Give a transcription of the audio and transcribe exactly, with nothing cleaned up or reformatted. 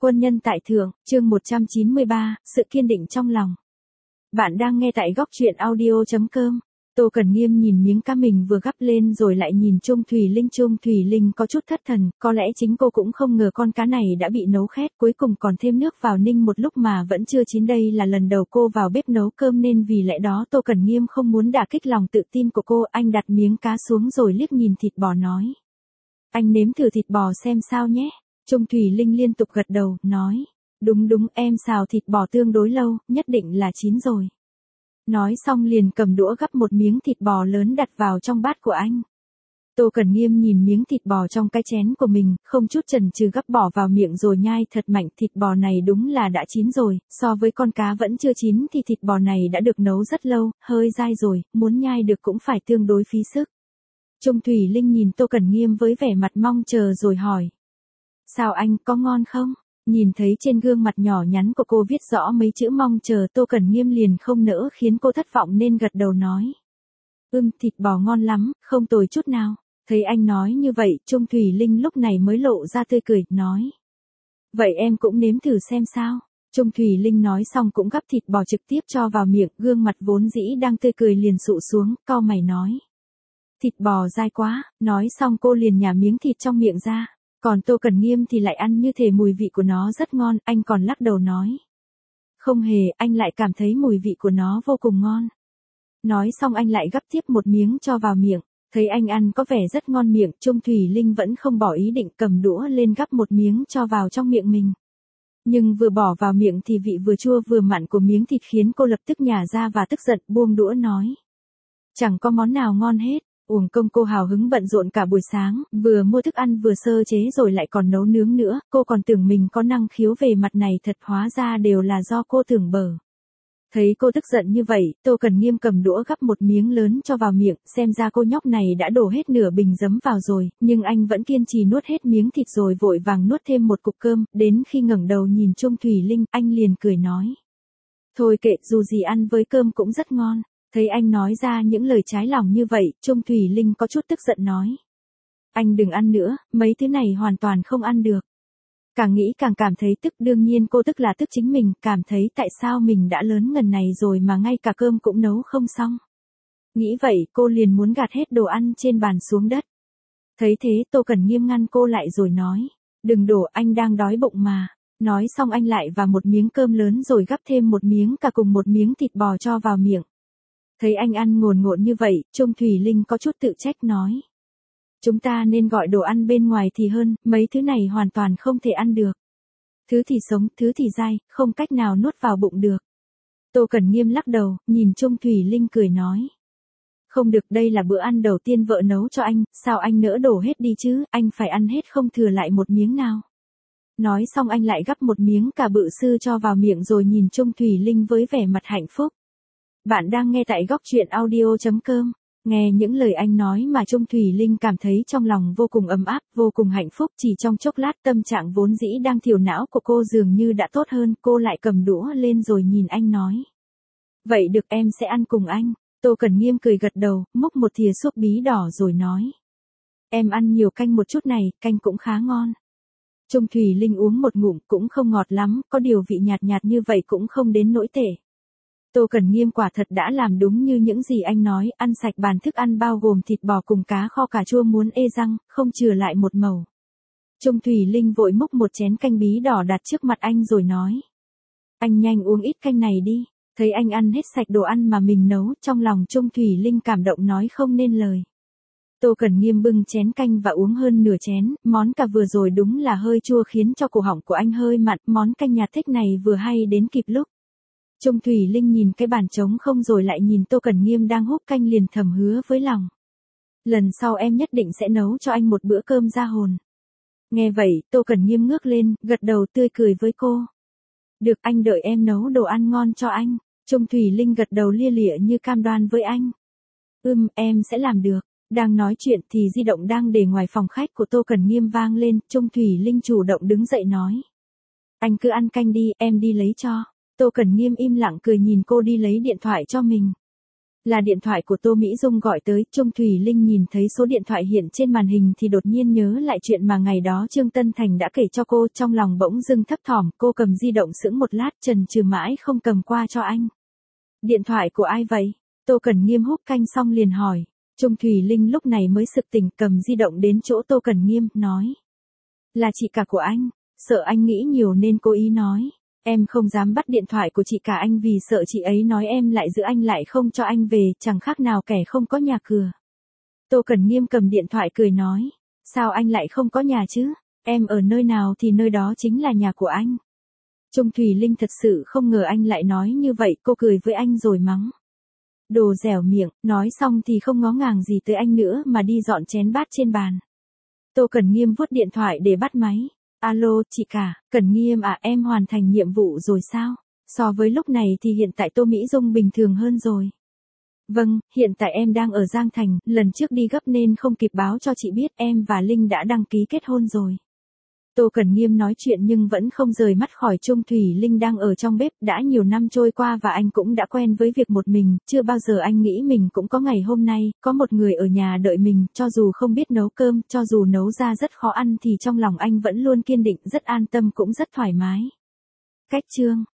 Quân nhân tại thượng, chương một trăm chín mươi ba, sự kiên định trong lòng. Bạn đang nghe tại góc truyện audio chấm com. Tô Cẩn Nghiêm nhìn miếng cá mình vừa gắp lên rồi lại nhìn Trung Thùy Linh. Trung Thùy Linh có chút thất thần, có lẽ chính cô cũng không ngờ con cá này đã bị nấu khét, cuối cùng còn thêm nước vào ninh một lúc mà vẫn chưa chín. Đây là lần đầu cô vào bếp nấu cơm nên vì lẽ đó Tô Cẩn Nghiêm không muốn đả kích lòng tự tin của cô. Anh đặt miếng cá xuống rồi liếc nhìn thịt bò nói: Anh nếm thử thịt bò xem sao nhé. Trung Thùy Linh liên tục gật đầu, nói: Đúng đúng, em xào thịt bò tương đối lâu, nhất định là chín rồi. Nói xong liền cầm đũa gắp một miếng thịt bò lớn đặt vào trong bát của anh. Tô Cẩn Nghiêm nhìn miếng thịt bò trong cái chén của mình, không chút chần chừ gắp bỏ vào miệng rồi nhai thật mạnh. Thịt bò này đúng là đã chín rồi, so với con cá vẫn chưa chín thì thịt bò này đã được nấu rất lâu, hơi dai rồi, muốn nhai được cũng phải tương đối phí sức. Trung Thùy Linh nhìn Tô Cẩn Nghiêm với vẻ mặt mong chờ rồi hỏi: Sao anh, có ngon không? Nhìn thấy trên gương mặt nhỏ nhắn của cô viết rõ mấy chữ mong chờ, Tô Cẩn Nghiêm liền không nỡ khiến cô thất vọng nên gật đầu nói: Ừm, thịt bò ngon lắm, không tồi chút nào. Thấy anh nói như vậy, Trung Thùy Linh lúc này mới lộ ra tươi cười, nói: Vậy em cũng nếm thử xem sao. Trung Thùy Linh nói xong cũng gắp thịt bò trực tiếp cho vào miệng, gương mặt vốn dĩ đang tươi cười liền sụ xuống, cau mày nói: Thịt bò dai quá. Nói xong cô liền nhả miếng thịt trong miệng ra. Còn Tô Cẩn Nghiêm thì lại ăn như thể mùi vị của nó rất ngon, anh còn lắc đầu nói: Không hề, anh lại cảm thấy mùi vị của nó vô cùng ngon. Nói xong anh lại gắp tiếp một miếng cho vào miệng. Thấy anh ăn có vẻ rất ngon miệng, Trung Thùy Linh vẫn không bỏ ý định, cầm đũa lên gắp một miếng cho vào trong miệng mình. Nhưng vừa bỏ vào miệng thì vị vừa chua vừa mặn của miếng thịt khiến cô lập tức nhả ra và tức giận buông đũa nói: Chẳng có món nào ngon hết. Uổng công cô hào hứng bận rộn cả buổi sáng, vừa mua thức ăn vừa sơ chế rồi lại còn nấu nướng nữa, cô còn tưởng mình có năng khiếu về mặt này, thật hóa ra đều là do cô tưởng bở. Thấy cô tức giận như vậy, Tô Cẩn Nghiêm cầm đũa gắp một miếng lớn cho vào miệng, xem ra cô nhóc này đã đổ hết nửa bình giấm vào rồi, nhưng anh vẫn kiên trì nuốt hết miếng thịt rồi vội vàng nuốt thêm một cục cơm, đến khi ngẩng đầu nhìn Trung Thùy Linh, anh liền cười nói: Thôi kệ, dù gì ăn với cơm cũng rất ngon. Thấy anh nói ra những lời trái lòng như vậy, Trung Thùy Linh có chút tức giận nói: Anh đừng ăn nữa, mấy thứ này hoàn toàn không ăn được. Càng nghĩ càng cảm thấy tức, đương nhiên cô tức là tức chính mình, cảm thấy tại sao mình đã lớn ngần này rồi mà ngay cả cơm cũng nấu không xong. Nghĩ vậy, cô liền muốn gạt hết đồ ăn trên bàn xuống đất. Thấy thế, Tô Cẩn Nghiêm ngăn cô lại rồi nói: Đừng đổ, anh đang đói bụng mà. Nói xong anh lại vào một miếng cơm lớn rồi gắp thêm một miếng cả cùng một miếng thịt bò cho vào miệng. Thấy anh ăn ngồn ngộn như vậy, Trung Thùy Linh có chút tự trách nói: Chúng ta nên gọi đồ ăn bên ngoài thì hơn, mấy thứ này hoàn toàn không thể ăn được. Thứ thì sống, thứ thì dai, không cách nào nuốt vào bụng được. Tô Cẩn Nghiêm lắc đầu, nhìn Trung Thùy Linh cười nói: Không được, đây là bữa ăn đầu tiên vợ nấu cho anh, sao anh nỡ đổ hết đi chứ, anh phải ăn hết không thừa lại một miếng nào. Nói xong anh lại gắp một miếng cả bự sư cho vào miệng rồi nhìn Trung Thùy Linh với vẻ mặt hạnh phúc. Bạn đang nghe tại góc truyện audio chấm com. Nghe những lời anh nói mà Trung Thùy Linh cảm thấy trong lòng vô cùng ấm áp, vô cùng hạnh phúc. Chỉ trong chốc lát tâm trạng vốn dĩ đang thiểu não của cô dường như đã tốt hơn, cô lại cầm đũa lên rồi nhìn anh nói: Vậy được, em sẽ ăn cùng anh. Tô Cẩn Nghiêm cười gật đầu, múc một thìa súp bí đỏ rồi nói: Em ăn nhiều canh một chút này, canh cũng khá ngon. Trung Thùy Linh uống một ngụm cũng không ngọt lắm, có điều vị nhạt nhạt như vậy cũng không đến nỗi tệ. Tô Cẩn Nghiêm quả thật đã làm đúng như những gì anh nói, ăn sạch bàn thức ăn bao gồm thịt bò cùng cá kho cà chua muốn ê răng, không chừa lại một mẩu. Trung Thùy Linh vội múc một chén canh bí đỏ đặt trước mặt anh rồi nói: Anh nhanh uống ít canh này đi. Thấy anh ăn hết sạch đồ ăn mà mình nấu, trong lòng Trung Thùy Linh cảm động nói không nên lời. Tô Cẩn Nghiêm bưng chén canh và uống hơn nửa chén, món cà vừa rồi đúng là hơi chua khiến cho cổ họng của anh hơi mặn, món canh nhạt thích này vừa hay đến kịp lúc. Trung Thùy Linh nhìn cái bàn trống không rồi lại nhìn Tô Cẩn Nghiêm đang húp canh liền thầm hứa với lòng: Lần sau em nhất định sẽ nấu cho anh một bữa cơm ra hồn. Nghe vậy, Tô Cẩn Nghiêm ngước lên, gật đầu tươi cười với cô: Được, anh đợi em nấu đồ ăn ngon cho anh. Trung Thùy Linh gật đầu lia lịa như cam đoan với anh: Ừm, em sẽ làm được. Đang nói chuyện thì di động đang để ngoài phòng khách của Tô Cẩn Nghiêm vang lên, Trung Thùy Linh chủ động đứng dậy nói: Anh cứ ăn canh đi, em đi lấy cho. Tô Cẩn Nghiêm im lặng cười nhìn cô đi lấy điện thoại cho mình. Là điện thoại của Tô Mỹ Dung gọi tới, Trung Thùy Linh nhìn thấy số điện thoại hiện trên màn hình thì đột nhiên nhớ lại chuyện mà ngày đó Trương Tân Thành đã kể cho cô, trong lòng bỗng dưng thấp thỏm, cô cầm di động sững một lát chần chừ mãi không cầm qua cho anh. Điện thoại của ai vậy? Tô Cẩn Nghiêm húp canh xong liền hỏi. Trung Thùy Linh lúc này mới sực tỉnh, cầm di động đến chỗ Tô Cẩn Nghiêm, nói. Là chị cả của anh, sợ anh nghĩ nhiều nên cố ý nói. Em không dám bắt điện thoại của chị cả anh vì sợ chị ấy nói em lại giữ anh lại không cho anh về, chẳng khác nào kẻ không có nhà cửa. Tô Cẩn Nghiêm cầm điện thoại cười nói. Sao anh lại không có nhà chứ? Em ở nơi nào thì nơi đó chính là nhà của anh. Trung Thùy Linh thật sự không ngờ anh lại nói như vậy, cô cười với anh rồi mắng. Đồ dẻo miệng, nói xong thì không ngó ngàng gì tới anh nữa mà đi dọn chén bát trên bàn. Tô Cẩn Nghiêm vuốt điện thoại để bắt máy. Alo, chị cả, Cẩn Nghiêm à, em hoàn thành nhiệm vụ rồi sao? So với lúc này thì hiện tại Tô Mỹ Dung bình thường hơn rồi. Vâng, hiện tại em đang ở Giang Thành, lần trước đi gấp nên không kịp báo cho chị biết, em và Linh đã đăng ký kết hôn rồi. Tô Cẩn Nghiêm nói chuyện nhưng vẫn không rời mắt khỏi Trung Thùy Linh đang ở trong bếp, đã nhiều năm trôi qua và anh cũng đã quen với việc một mình, chưa bao giờ anh nghĩ mình cũng có ngày hôm nay, có một người ở nhà đợi mình, cho dù không biết nấu cơm, cho dù nấu ra rất khó ăn thì trong lòng anh vẫn luôn kiên định, rất an tâm cũng rất thoải mái. Cách chương